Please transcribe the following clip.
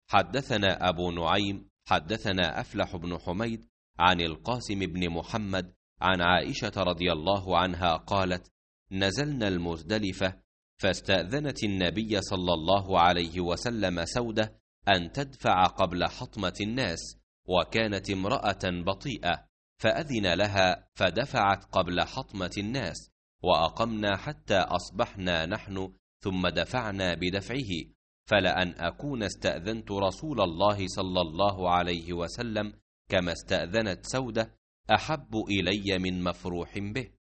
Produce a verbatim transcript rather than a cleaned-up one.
حدثنا أبو نعيم حدثنا أفلح بن حميد عن القاسم بن محمد عن عائشة رضي الله عنها قالت: نزلنا المزدلفة فاستأذنت النبي صلى الله عليه وسلم سودة أن تدفع قبل حطمة الناس، وكانت امرأة بطيئة، فأذن لها فدفعت قبل حطمة الناس، وأقمنا حتى أصبحنا نحن ثم دفعنا بدفعه، فلأن أكون استأذنت رسول الله صلى الله عليه وسلم كما استأذنت سودة أحب إلي من مفروح به.